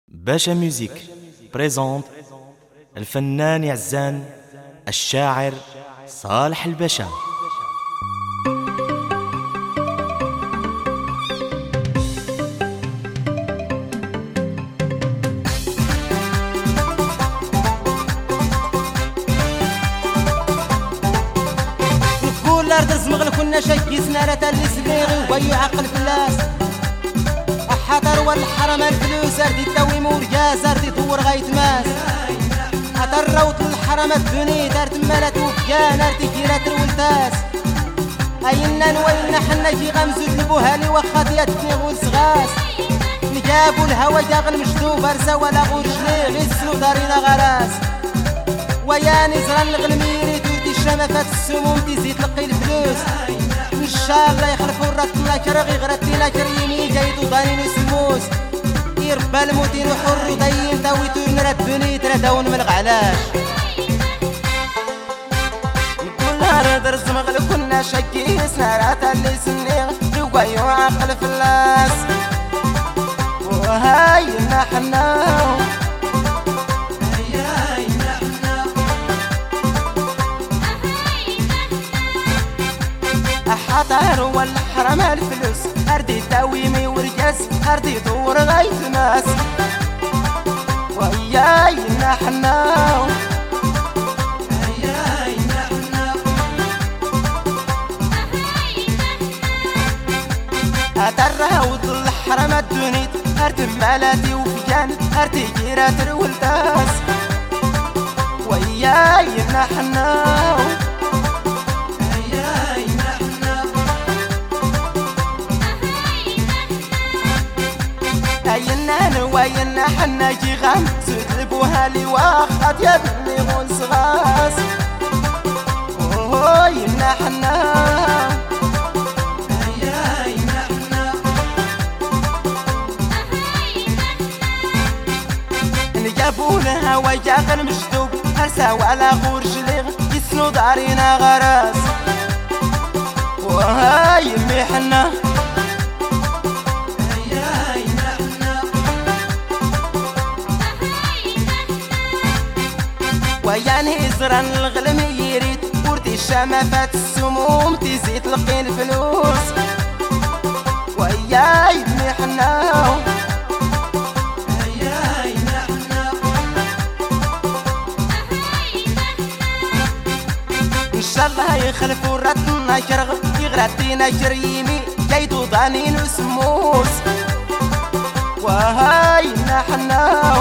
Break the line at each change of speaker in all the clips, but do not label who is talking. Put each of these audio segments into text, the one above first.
باشا ميوزيك بريزونت الفنان يعزان الشاعر صالح الباشا.
كل أرض زمغل كنا شاكي سنارة اللي سبيغي ويو عقل فلاس حضر والحرم الفلوس أردي التويم ورجاز أردي طور غايت ماس حضر روت الحرم الدني دارت مالت وفيان أردي كيرات الولتاس أينا نوينا حنا جي غمزو تلبوهالي وخاطياتني غول صغاس نجابو الهوا جاغل مشدو برزا ولا غور جلي غيسلو دارينا غراس وياني زران الغلميري تورتي الشمفات السموم تزيد لقي الفلوس إن شاء الله يخلفوا الرطنا كرغي غرتينا كريمي جايدو ضانين وسموس يربى الموتين وحر وضين داوي تورنا الدنيا تردون من الغعلاش كل هرد رزمغل كنا شاكي سنارات اللي سنيغ يوقعيو عقل فلاس وهاينا حنا حطار والحرم الفلوس أردي تاويمي ورجاس أردي دور غايت ناس وياينا حنا أدرها وطل الحرم الدنيت أردي مالاتي وفجان أردي جيرات الولداس وياينا حنا أينا وينا حنا جي غام سود البوهالي واخد يا بني غون صغاس ينا حنا نجابونها ويجاغن مشدوب هرسا وعلى غور جليغ يسنو دارينا غراس يمي حنا وياني زران الغلم يريد ورتي الشمفات السموم تزيد لقين الفلوس وياي ابني حنا ان شاء الله يخلفوا راتنا كرغ يغراتينا جريمي جايدو ضانين وسموس وهاينا حنا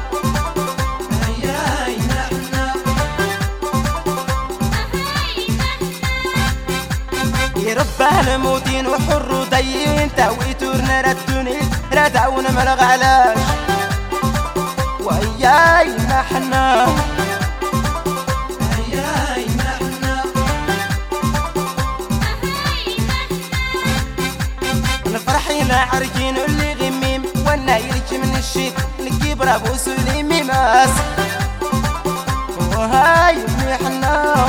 يربى الموتين وحر ضيين تاوي تورنا ردوني ردعون ملغ علاش وياينا حنا نفرحينا عرجين اللي غميم وانا يرج من الشيك نجيب رابو سليمي ماس وهاي ابني حنا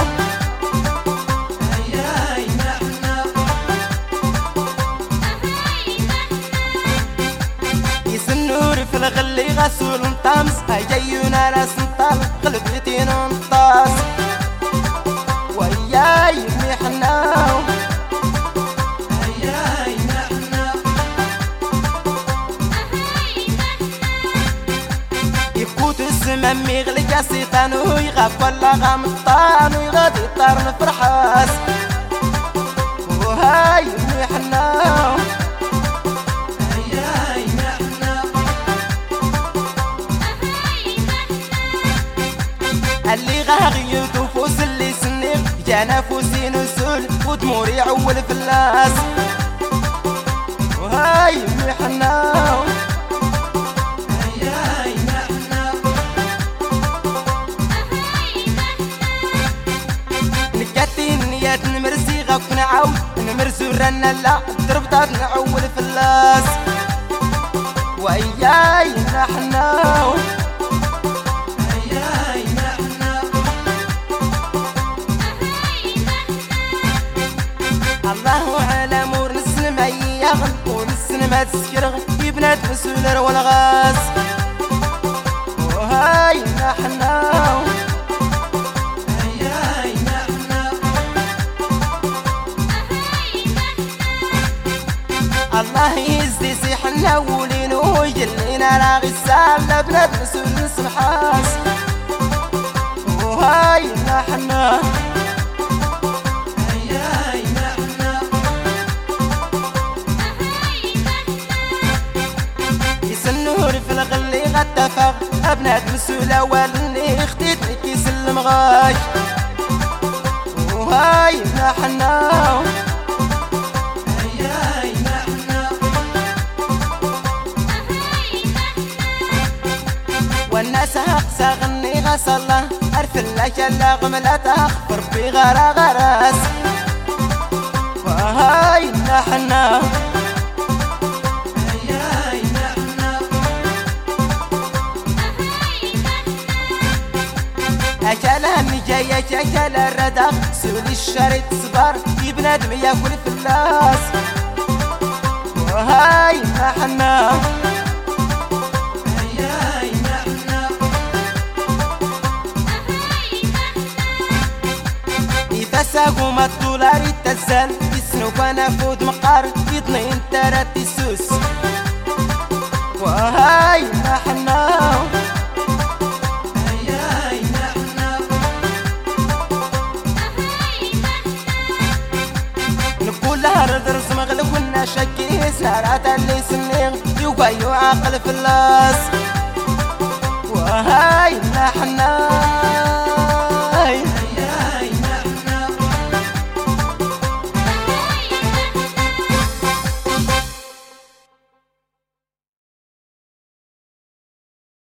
في الغلي غسول نطامس هجيونا راس نطال قلبتي ننطاس وياي ابني حنا يفوت الزمن ميغلي جاسيطان ويغاب ولا غامطان ويغادي طار نفرحاس وهاي ابني حنا اللي غاغي يطوفوس اللي سنيغ جانا فوسين وسول ودموري عول فلاس وهاي ابني حنا نكاتي نيات نمرسي غاك نعاود نمرسو رنا لا دربطات نعول فلاس وياينا حنا الله على مور نسلم أياغن ونسلم هاد السكرغ يبنات مسولر والغاس راه غيسال بنات مسؤول السمحاس وهاي نحنا يسنور في الغلي غتفق بنات مسؤولة واللي خديتني كيسلم غاي وهاي نحنا والناس هقسى غني غصلا عرف لك اللغم لا تخبر في غرا غراس وهاي نحنا أكل همي جاي أكل الردق سولي الشريط صبر في بنادم ياكل فلاس وهاي نحنا يتساقوا ما الدولار يتزل يسنو وانا فود مقار يضنين ترات يسوس وهاي نحنا نقول لها رد رسم غلب كنا شكي سهرات اللي سنيغ يوقع يعقل في اللاس